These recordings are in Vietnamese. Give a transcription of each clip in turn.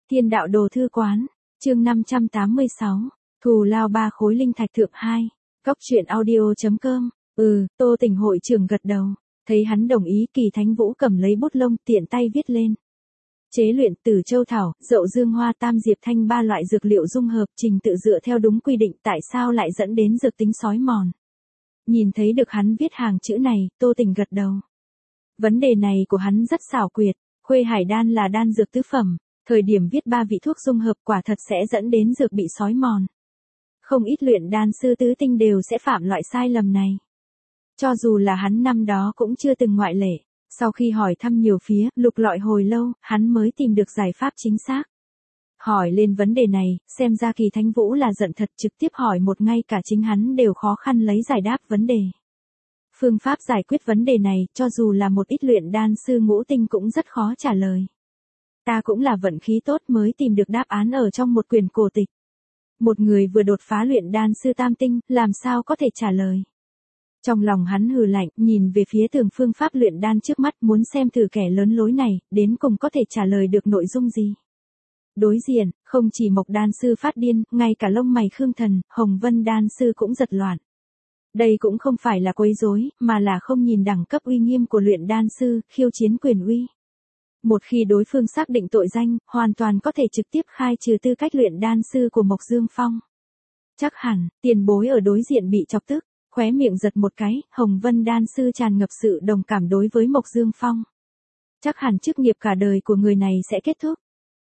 Thiên đạo đồ thư quán, chương 586, thù lao 3 khối linh thạch thượng 2, góc truyện audio.com, Tô Tình hội trưởng gật đầu, thấy hắn đồng ý Kỳ Thánh Vũ cầm lấy bút lông tiện tay viết lên. Chế luyện Tử Châu Thảo, Dậu Dương Hoa Tam Diệp Thanh 3 loại dược liệu dung hợp trình tự dựa theo đúng quy định tại sao lại dẫn đến dược tính sói mòn. Nhìn thấy được hắn viết hàng chữ này, Tô Tình gật đầu. Vấn đề này của hắn rất xảo quyệt, Khuê Hải Đan là đan dược tứ phẩm, thời điểm viết 3 vị thuốc dung hợp quả thật sẽ dẫn đến dược bị sói mòn. Không ít luyện đan sư tứ tinh đều sẽ phạm loại sai lầm này. Cho dù là hắn năm đó cũng chưa từng ngoại lệ, sau khi hỏi thăm nhiều phía, lục lọi hồi lâu, hắn mới tìm được giải pháp chính xác. Hỏi lên vấn đề này, xem ra Kỳ Thánh Vũ là giận thật, trực tiếp hỏi một ngay cả chính hắn đều khó khăn lấy giải đáp vấn đề. Phương pháp giải quyết vấn đề này, cho dù là một ít luyện đan sư ngũ tinh cũng rất khó trả lời. Ta cũng là vận khí tốt mới tìm được đáp án ở trong một quyển cổ tịch. Một người vừa đột phá luyện đan sư tam tinh, làm sao có thể trả lời. Trong lòng hắn hừ lạnh, nhìn về phía tường phương pháp luyện đan trước mắt, muốn xem thử kẻ lớn lối này, đến cùng có thể trả lời được nội dung gì. Đối diện, không chỉ Mộc đan sư phát điên, ngay cả lông mày Khương Thần, Hồng Vân đan sư cũng giật loạn. Đây cũng không phải là quấy rối, mà là không nhìn đẳng cấp uy nghiêm của luyện đan sư, khiêu chiến quyền uy. Một khi đối phương xác định tội danh, hoàn toàn có thể trực tiếp khai trừ tư cách luyện đan sư của Mộc Dương Phong. Chắc hẳn, tiền bối ở đối diện bị chọc tức, khóe miệng giật một cái, Hồng Vân đan sư tràn ngập sự đồng cảm đối với Mộc Dương Phong. Chắc hẳn chức nghiệp cả đời của người này sẽ kết thúc.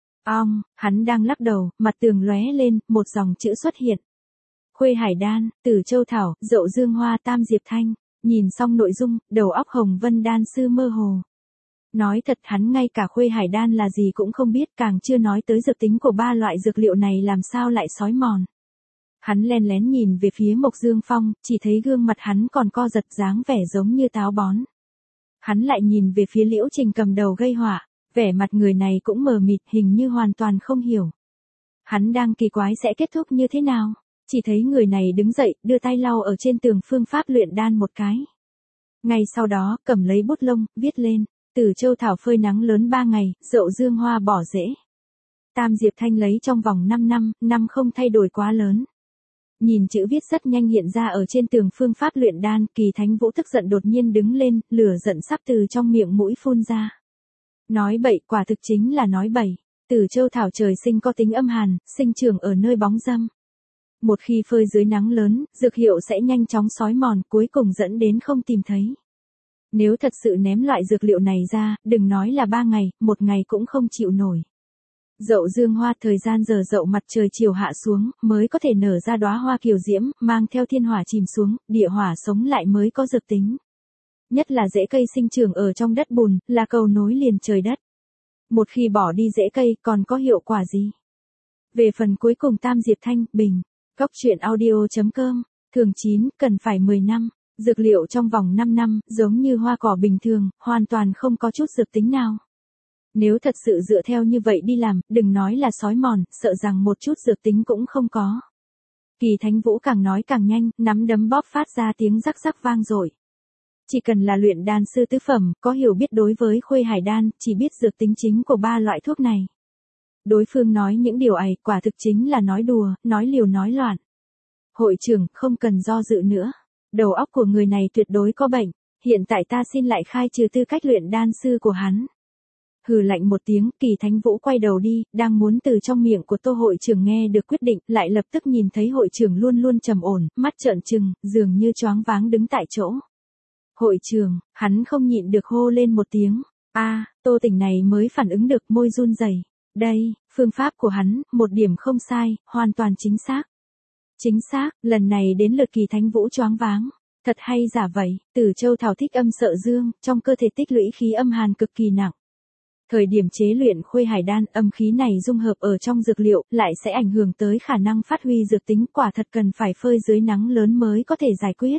Hắn đang lắc đầu, mặt tường lóe lên, một dòng chữ xuất hiện. Khuê Hải Đan, Tử Châu Thảo, Dậu Dương Hoa Tam Diệp Thanh, nhìn xong nội dung, đầu óc Hồng Vân đan sư mơ hồ. Nói thật hắn ngay cả Khuê Hải Đan là gì cũng không biết, càng chưa nói tới dược tính của 3 loại dược liệu này làm sao lại sói mòn. Hắn len lén nhìn về phía Mộc Dương Phong, chỉ thấy gương mặt hắn còn co giật dáng vẻ giống như táo bón. Hắn lại nhìn về phía Liễu Trình cầm đầu gây họa, vẻ mặt người này cũng mờ mịt, hình như hoàn toàn không hiểu. Hắn đang kỳ quái sẽ kết thúc như thế nào, chỉ thấy người này đứng dậy, đưa tay lau ở trên tường phương pháp luyện đan một cái. Ngay sau đó, cầm lấy bút lông, viết lên, Tử Châu Thảo phơi nắng lớn 3 ngày, Dậu Dương Hoa bỏ rễ. Tam Diệp Thanh lấy trong vòng 5 năm, năm không thay đổi quá lớn. Nhìn chữ viết rất nhanh hiện ra ở trên tường phương pháp luyện đan, Kỳ Thánh Vũ tức giận đột nhiên đứng lên, lửa giận sắp từ trong miệng mũi phun ra. Nói bậy, quả thực chính là nói bậy. Tử Châu Thảo trời sinh có tính âm hàn, sinh trưởng ở nơi bóng râm. Một khi phơi dưới nắng lớn, dược hiệu sẽ nhanh chóng sói mòn, cuối cùng dẫn đến không tìm thấy. Nếu thật sự ném loại dược liệu này ra, đừng nói là 3 ngày, 1 ngày cũng không chịu nổi. Dậu Dương Hoa thời gian giờ dậu mặt trời chiều hạ xuống, mới có thể nở ra đóa hoa kiều diễm, mang theo thiên hỏa chìm xuống, địa hỏa sống lại mới có dược tính. Nhất là rễ cây sinh trưởng ở trong đất bùn, là cầu nối liền trời đất. Một khi bỏ đi rễ cây, còn có hiệu quả gì? Về phần cuối cùng Tam Diệp Thanh, Bình, góc truyện audio.com, thường 9, cần phải 10 năm. Dược liệu trong vòng 5 năm, giống như hoa cỏ bình thường, hoàn toàn không có chút dược tính nào. Nếu thật sự dựa theo như vậy đi làm, đừng nói là sói mòn, sợ rằng một chút dược tính cũng không có. Kỳ Thánh Vũ càng nói càng nhanh, nắm đấm bóp phát ra tiếng rắc rắc vang dội. Chỉ cần là luyện đan sư tứ phẩm, có hiểu biết đối với Khuê Hải Đan, chỉ biết dược tính chính của 3 loại thuốc này. Đối phương nói những điều ấy, quả thực chính là nói đùa, nói liều nói loạn. Hội trưởng, không cần do dự nữa. Đầu óc của người này tuyệt đối có bệnh, hiện tại ta xin lại khai trừ tư cách luyện đan sư của hắn. Hừ lạnh một tiếng, Kỳ Thánh Vũ quay đầu đi, đang muốn từ trong miệng của Tô hội trưởng nghe được quyết định, lại lập tức nhìn thấy hội trưởng luôn luôn trầm ổn, mắt trợn trừng, dường như choáng váng đứng tại chỗ. Hội trưởng, hắn không nhịn được hô lên một tiếng. Tô Tình này mới phản ứng được, môi run rẩy. Đây, phương pháp của hắn, một điểm không sai, hoàn toàn chính xác. Chính xác, lần này đến lượt Kỳ Thánh Vũ choáng váng. Thật hay giả vậy, Tử Châu Thảo thích âm sợ dương, trong cơ thể tích lũy khí âm hàn cực kỳ nặng. Thời điểm chế luyện Khuê Hải Đan, âm khí này dung hợp ở trong dược liệu, lại sẽ ảnh hưởng tới khả năng phát huy dược tính, quả thật cần phải phơi dưới nắng lớn mới có thể giải quyết.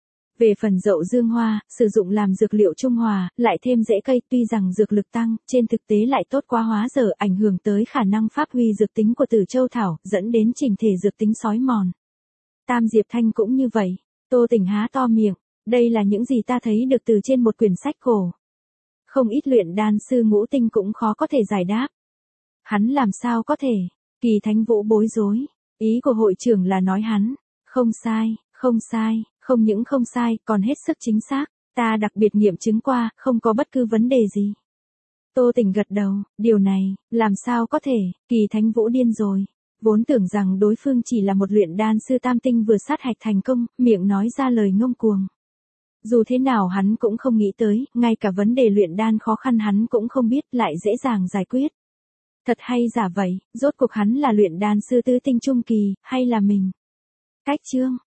Về phần Dậu Dương Hoa, sử dụng làm dược liệu trung hòa, lại thêm rễ cây, tuy rằng dược lực tăng, trên thực tế lại tốt quá hóa dở, ảnh hưởng tới khả năng phát huy dược tính của Tử Châu Thảo, dẫn đến chỉnh thể dược tính sói mòn. Tam Diệp Thanh cũng như vậy. Tô Tình há to miệng, đây là những gì ta thấy được từ trên một quyển sách cổ. Không ít luyện đan sư ngũ tinh cũng khó có thể giải đáp. Hắn làm sao có thể? Kỳ Thánh Vũ bối rối. Ý của hội trưởng là nói hắn. Không sai, không sai, không những không sai, còn hết sức chính xác. Ta đặc biệt nghiệm chứng qua, không có bất cứ vấn đề gì. Tô Tỉnh gật đầu, điều này, làm sao có thể, Kỳ Thánh Vũ điên rồi. Vốn tưởng rằng đối phương chỉ là một luyện đan sư tam tinh vừa sát hạch thành công, miệng nói ra lời ngông cuồng. Dù thế nào hắn cũng không nghĩ tới, ngay cả vấn đề luyện đan khó khăn hắn cũng không biết, lại dễ dàng giải quyết. Thật hay giả vậy, rốt cuộc hắn là luyện đan sư tứ tinh trung kỳ, hay là mình? Cách chương